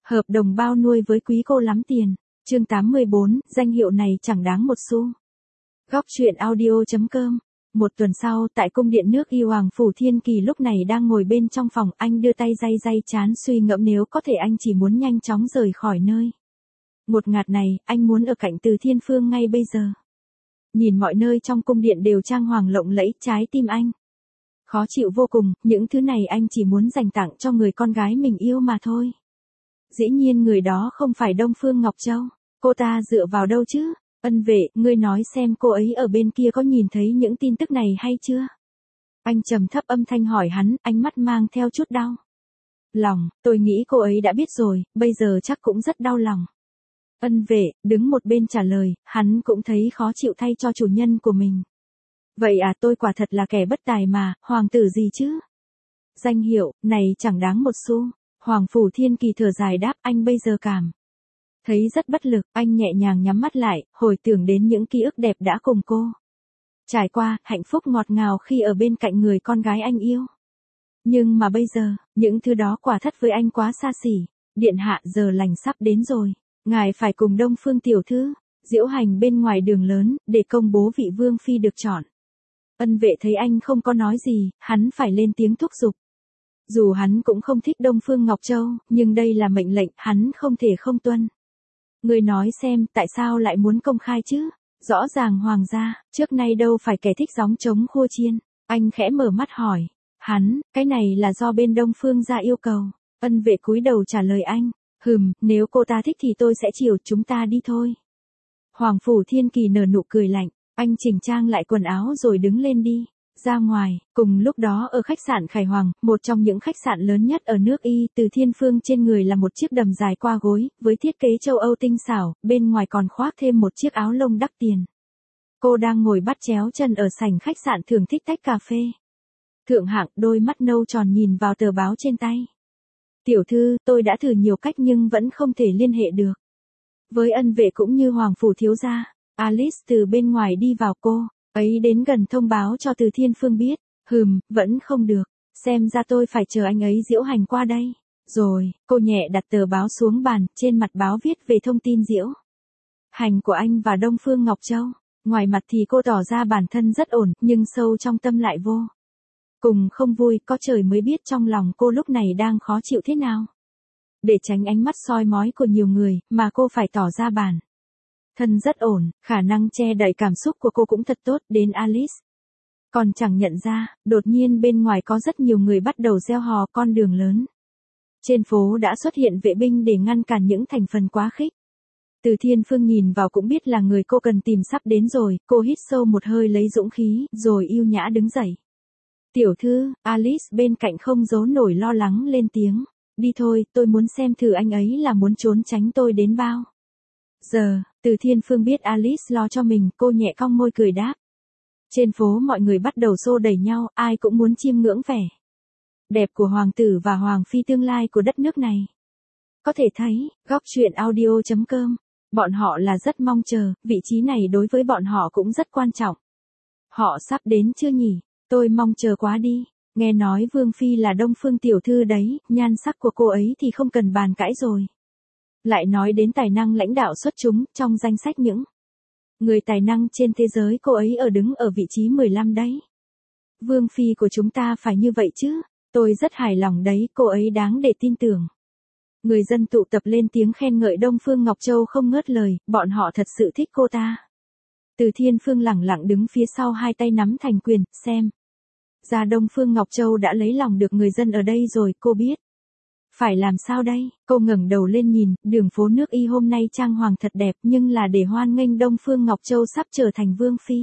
Hợp đồng bao nuôi với quý cô lắm tiền. Chương 84, danh hiệu này chẳng đáng một xu. Góc truyện audio.com. Một tuần sau, tại cung điện nước Y Hoàng Phủ Thiên Kỳ lúc này đang ngồi bên trong phòng, anh đưa tay day day trán suy ngẫm nếu có thể anh chỉ muốn nhanh chóng rời khỏi nơi ngột ngạt này, anh muốn ở cạnh Từ Thiên Phương ngay bây giờ. Nhìn mọi nơi trong cung điện đều trang hoàng lộng lẫy, trái tim anh khó chịu vô cùng, những thứ này anh chỉ muốn dành tặng cho người con gái mình yêu mà thôi. Dĩ nhiên người đó không phải Đông Phương Ngọc Châu, cô ta dựa vào đâu chứ? Ân Vệ, ngươi nói xem cô ấy ở bên kia có nhìn thấy những tin tức này hay chưa? Anh trầm thấp âm thanh hỏi hắn, ánh mắt mang theo chút đau lòng, tôi nghĩ cô ấy đã biết rồi, bây giờ chắc cũng rất đau lòng. Ân Vệ, đứng một bên trả lời, hắn cũng thấy khó chịu thay cho chủ nhân của mình. Vậy à, tôi quả thật là kẻ bất tài mà, hoàng tử gì chứ? Danh hiệu, này chẳng đáng một xu. Hoàng Phủ Thiên Kỳ thở dài đáp, anh bây giờ cảm thấy rất bất lực, anh nhẹ nhàng nhắm mắt lại, hồi tưởng đến những ký ức đẹp đã cùng cô trải qua, hạnh phúc ngọt ngào khi ở bên cạnh người con gái anh yêu. Nhưng mà bây giờ, những thứ đó quả thật với anh quá xa xỉ. Điện hạ, giờ lành sắp đến rồi, ngài phải cùng Đông Phương tiểu thư diễu hành bên ngoài đường lớn, để công bố vị vương phi được chọn. Ân Vệ thấy anh không có nói gì, hắn phải lên tiếng thúc giục. Dù hắn cũng không thích Đông Phương Ngọc Châu, nhưng đây là mệnh lệnh, hắn không thể không tuân. Người nói xem, tại sao lại muốn công khai chứ? Rõ ràng hoàng gia, trước nay đâu phải kẻ thích gióng trống khua chiên. Anh khẽ mở mắt hỏi. Hắn, cái này là do bên Đông Phương gia yêu cầu. Ân Vệ cúi đầu trả lời anh. Nếu cô ta thích thì tôi sẽ chiều, chúng ta đi thôi. Hoàng Phủ Thiên Kỳ nở nụ cười lạnh. Anh chỉnh trang lại quần áo rồi đứng lên đi ra ngoài. Cùng lúc đó ở khách sạn Khải Hoàng, một trong những khách sạn lớn nhất ở nước Y, Từ Thiên Phương trên người là một chiếc đầm dài qua gối, với thiết kế châu Âu tinh xảo, bên ngoài còn khoác thêm một chiếc áo lông đắt tiền. Cô đang ngồi bắt chéo chân ở sảnh khách sạn thưởng thức tách cà phê thượng hạng, đôi mắt nâu tròn nhìn vào tờ báo trên tay. Tiểu thư, tôi đã thử nhiều cách nhưng vẫn không thể liên hệ được với Ân Vệ cũng như Hoàng Phủ thiếu gia. Alice từ bên ngoài đi vào, cô ấy đến gần thông báo cho Từ Thiên Phương biết. Vẫn không được, xem ra tôi phải chờ anh ấy diễu hành qua đây. Rồi, cô nhẹ đặt tờ báo xuống bàn, trên mặt báo viết về thông tin diễu hành của anh và Đông Phương Ngọc Châu. Ngoài mặt thì cô tỏ ra bản thân rất ổn, nhưng sâu trong tâm lại vô cùng không vui, có trời mới biết trong lòng cô lúc này đang khó chịu thế nào. Để tránh ánh mắt soi mói của nhiều người, mà cô phải tỏ ra bản thân rất ổn, khả năng che đậy cảm xúc của cô cũng thật tốt, đến Alice còn chẳng nhận ra, đột nhiên bên ngoài có rất nhiều người bắt đầu reo hò, con đường lớn trên phố đã xuất hiện vệ binh để ngăn cản những thành phần quá khích. Từ Thiên Phương nhìn vào cũng biết là người cô cần tìm sắp đến rồi, cô hít sâu một hơi lấy dũng khí, rồi yêu nhã đứng dậy. Tiểu thư, Alice bên cạnh không giấu nổi lo lắng lên tiếng. Đi thôi, tôi muốn xem thử anh ấy là muốn trốn tránh tôi đến bao giờ. Từ Thiên Phương biết Alice lo cho mình, cô nhẹ cong môi cười đáp. Trên phố mọi người bắt đầu xô đẩy nhau, ai cũng muốn chiêm ngưỡng vẻ đẹp của hoàng tử và hoàng phi tương lai của đất nước này. Có thể thấy, góc truyện audio.com, bọn họ là rất mong chờ, vị trí này đối với bọn họ cũng rất quan trọng. Họ sắp đến chưa nhỉ? Tôi mong chờ quá đi. Nghe nói Vương Phi là Đông Phương tiểu thư đấy, nhan sắc của cô ấy thì không cần bàn cãi rồi. Lại nói đến tài năng lãnh đạo xuất chúng, trong danh sách những người tài năng trên thế giới cô ấy đứng ở vị trí 15 đấy. Vương Phi của chúng ta phải như vậy chứ, tôi rất hài lòng đấy, cô ấy đáng để tin tưởng. Người dân tụ tập lên tiếng khen ngợi Đông Phương Ngọc Châu không ngớt lời, bọn họ thật sự thích cô ta. Từ Thiên Phương lẳng lặng đứng phía sau, hai tay nắm thành quyền, xem ra Đông Phương Ngọc Châu đã lấy lòng được người dân ở đây rồi, cô biết phải làm sao đây. Cô ngẩng đầu lên nhìn, đường phố nước Y hôm nay trang hoàng thật đẹp, nhưng là để hoan nghênh Đông Phương Ngọc Châu sắp trở thành vương phi.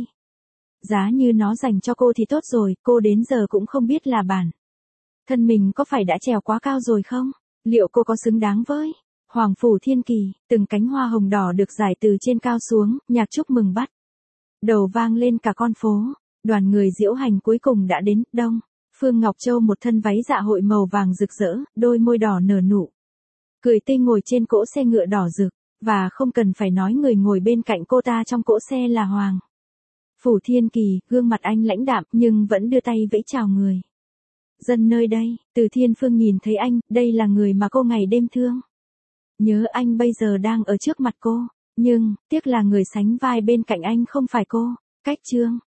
Giá như nó dành cho cô thì tốt rồi, cô đến giờ cũng không biết là bản thân mình có phải đã trèo quá cao rồi không? Liệu cô có xứng đáng với Hoàng Phủ Thiên Kỳ? Từng cánh hoa hồng đỏ được rải từ trên cao xuống, nhạc chúc mừng bắt đầu vang lên cả con phố. Đoàn người diễu hành cuối cùng đã đến. Đông Phương Ngọc Châu một thân váy dạ hội màu vàng rực rỡ, đôi môi đỏ nở nụ cười tươi ngồi trên cỗ xe ngựa đỏ rực, và không cần phải nói người ngồi bên cạnh cô ta trong cỗ xe là Hoàng Phủ Thiên Kỳ. Gương mặt anh lãnh đạm nhưng vẫn đưa tay vẫy chào người dân nơi đây. Từ Thiên Phương nhìn thấy anh, đây là người mà cô ngày đêm thương Nhớ anh bây giờ đang ở trước mặt cô, nhưng, tiếc là người sánh vai bên cạnh anh không phải cô. Cách chương